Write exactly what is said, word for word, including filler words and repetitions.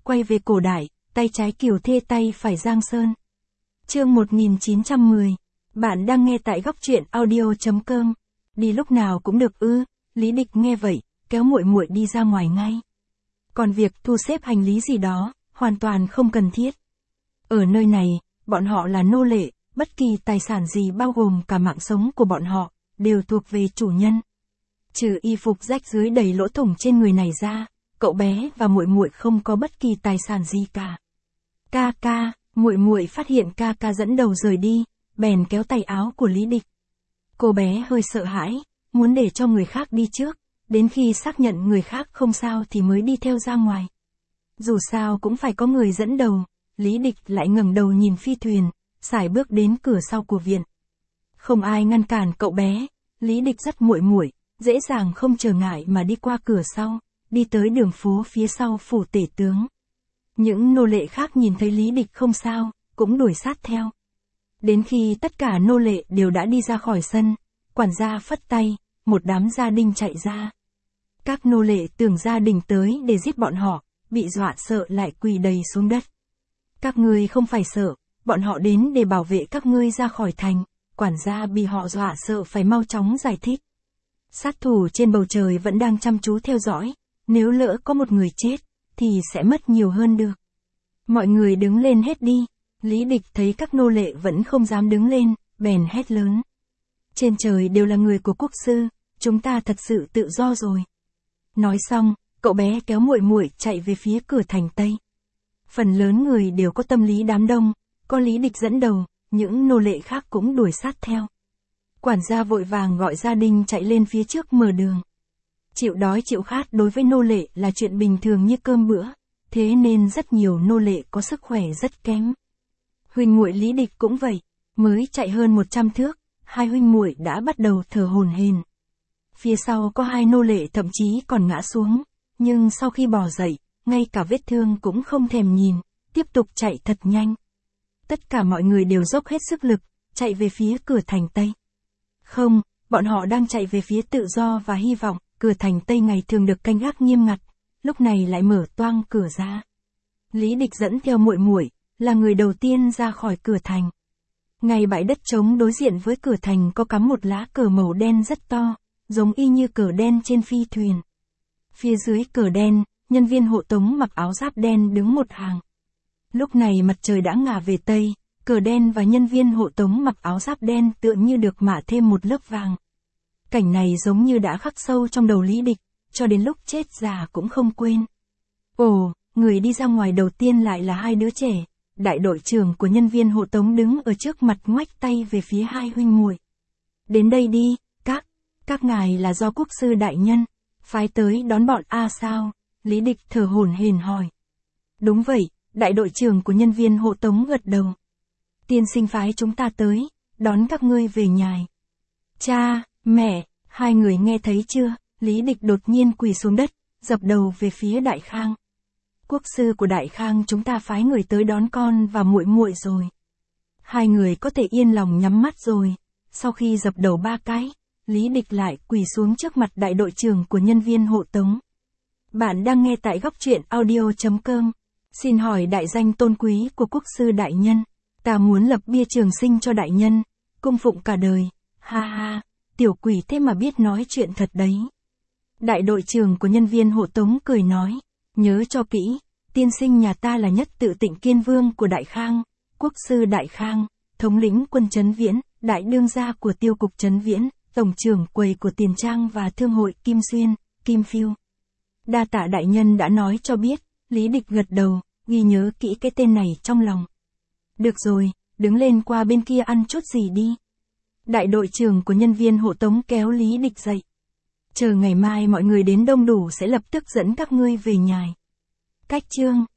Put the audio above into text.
quay về cổ đại, tay trái Kiều Thê tay phải Giang Sơn. Chương một nghìn chín trăm mười. Bạn đang nghe tại góc truyện audio chấm com. Đi lúc nào cũng được ư? Lý Địch nghe vậy, kéo muội muội đi ra ngoài ngay. Còn việc thu xếp hành lý gì đó, hoàn toàn không cần thiết. Ở nơi này, bọn họ là nô lệ, bất kỳ tài sản gì bao gồm cả mạng sống của bọn họ, đều thuộc về chủ nhân. Trừ y phục rách rưới đầy lỗ thủng trên người này ra, cậu bé và muội muội không có bất kỳ tài sản gì cả. Ca ca, muội muội phát hiện ca ca dẫn đầu rời đi, bèn kéo tay áo của Lý Địch. Cô bé hơi sợ hãi, muốn để cho người khác đi trước, đến khi xác nhận người khác không sao thì mới đi theo ra ngoài. Dù sao cũng phải có người dẫn đầu, Lý Địch lại ngẩng đầu nhìn phi thuyền, sải bước đến cửa sau của viện. Không ai ngăn cản cậu bé, Lý Địch dắt muội muội, dễ dàng không trở ngại mà đi qua cửa sau, đi tới đường phố phía sau phủ tể tướng. Những nô lệ khác nhìn thấy Lý Địch không sao, cũng đuổi sát theo. Đến khi tất cả nô lệ đều đã đi ra khỏi sân, quản gia phất tay, một đám gia đình chạy ra. Các nô lệ tưởng gia đình tới để giết bọn họ, bị dọa sợ lại quỳ đầy xuống đất. Các ngươi không phải sợ, bọn họ đến để bảo vệ các ngươi ra khỏi thành, quản gia bị họ dọa sợ phải mau chóng giải thích. Sát thủ trên bầu trời vẫn đang chăm chú theo dõi, nếu lỡ có một người chết, thì sẽ mất nhiều hơn được. Mọi người đứng lên hết đi, Lý Địch thấy các nô lệ vẫn không dám đứng lên, bèn hét lớn. Trên trời đều là người của quốc sư, chúng ta thật sự tự do rồi. Nói xong, cậu bé kéo muội muội chạy về phía cửa thành Tây. Phần lớn người đều có tâm lý đám đông, có Lý Địch dẫn đầu, những nô lệ khác cũng đuổi sát theo. Quản gia vội vàng gọi gia đình chạy lên phía trước mở đường. Chịu đói chịu khát đối với nô lệ là chuyện bình thường như cơm bữa, thế nên rất nhiều nô lệ có sức khỏe rất kém. Huynh muội Lý Địch cũng vậy, mới chạy hơn một trăm thước, hai huynh muội đã bắt đầu thở hổn hển. Phía sau có hai nô lệ thậm chí còn ngã xuống, nhưng sau khi bò dậy, ngay cả vết thương cũng không thèm nhìn, tiếp tục chạy thật nhanh. Tất cả mọi người đều dốc hết sức lực, chạy về phía cửa thành Tây. Không, bọn họ đang chạy về phía tự do và hy vọng, cửa thành Tây ngày thường được canh gác nghiêm ngặt, lúc này lại mở toang cửa ra. Lý Địch dẫn theo muội muội, là người đầu tiên ra khỏi cửa thành. Ngay bãi đất trống đối diện với cửa thành có cắm một lá cờ màu đen rất to, giống y như cờ đen trên phi thuyền. Phía dưới cờ đen, nhân viên hộ tống mặc áo giáp đen đứng một hàng. Lúc này mặt trời đã ngả về Tây, cờ đen và nhân viên hộ tống mặc áo giáp đen tựa như được mạ thêm một lớp vàng. Cảnh này giống như đã khắc sâu trong đầu Lý Địch, cho đến lúc chết già cũng không quên. Ồ, người đi ra ngoài đầu tiên lại là hai đứa trẻ. Đại đội trưởng của nhân viên hộ tống đứng ở trước mặt ngoách tay về phía hai huynh muội. Đến đây đi, các, các ngài là do quốc sư đại nhân, phái tới đón bọn A sao? Lý Địch thở hổn hển hỏi. Đúng vậy, đại đội trưởng của nhân viên hộ tống gật đầu. Tiên sinh phái chúng ta tới, đón các ngươi về nhà. Cha, mẹ, hai người nghe thấy chưa? Lý Địch đột nhiên quỳ xuống đất, dập đầu về phía Đại Khang. Quốc sư của Đại Khang chúng ta phái người tới đón con và muội muội rồi. Hai người có thể yên lòng nhắm mắt rồi. Sau khi dập đầu ba cái, Lý Địch lại quỳ xuống trước mặt đại đội trưởng của nhân viên hộ tống. Bạn đang nghe tại góc truyện audio chấm com. Xin hỏi đại danh tôn quý của quốc sư đại nhân. Ta muốn lập bia trường sinh cho đại nhân, cung phụng cả đời. Ha ha, tiểu quỷ thế mà biết nói chuyện thật đấy. Đại đội trưởng của nhân viên hộ tống cười nói. Nhớ cho kỹ, tiên sinh nhà ta là nhất tự Tịnh Kiên Vương của Đại Khang, quốc sư Đại Khang, thống lĩnh quân Trấn Viễn, đại đương gia của tiêu cục Trấn Viễn, tổng trưởng quầy của Tiền Trang và thương hội Kim Xuyên, Kim Phiêu. Đa tạ đại nhân đã nói cho biết, Lý Địch gật đầu, ghi nhớ kỹ cái tên này trong lòng. Được rồi, đứng lên qua bên kia ăn chút gì đi. Đại đội trưởng của nhân viên hộ tống kéo Lý Địch dậy. Chờ ngày mai mọi người đến đông đủ sẽ lập tức dẫn các ngươi về nhà. Cách chương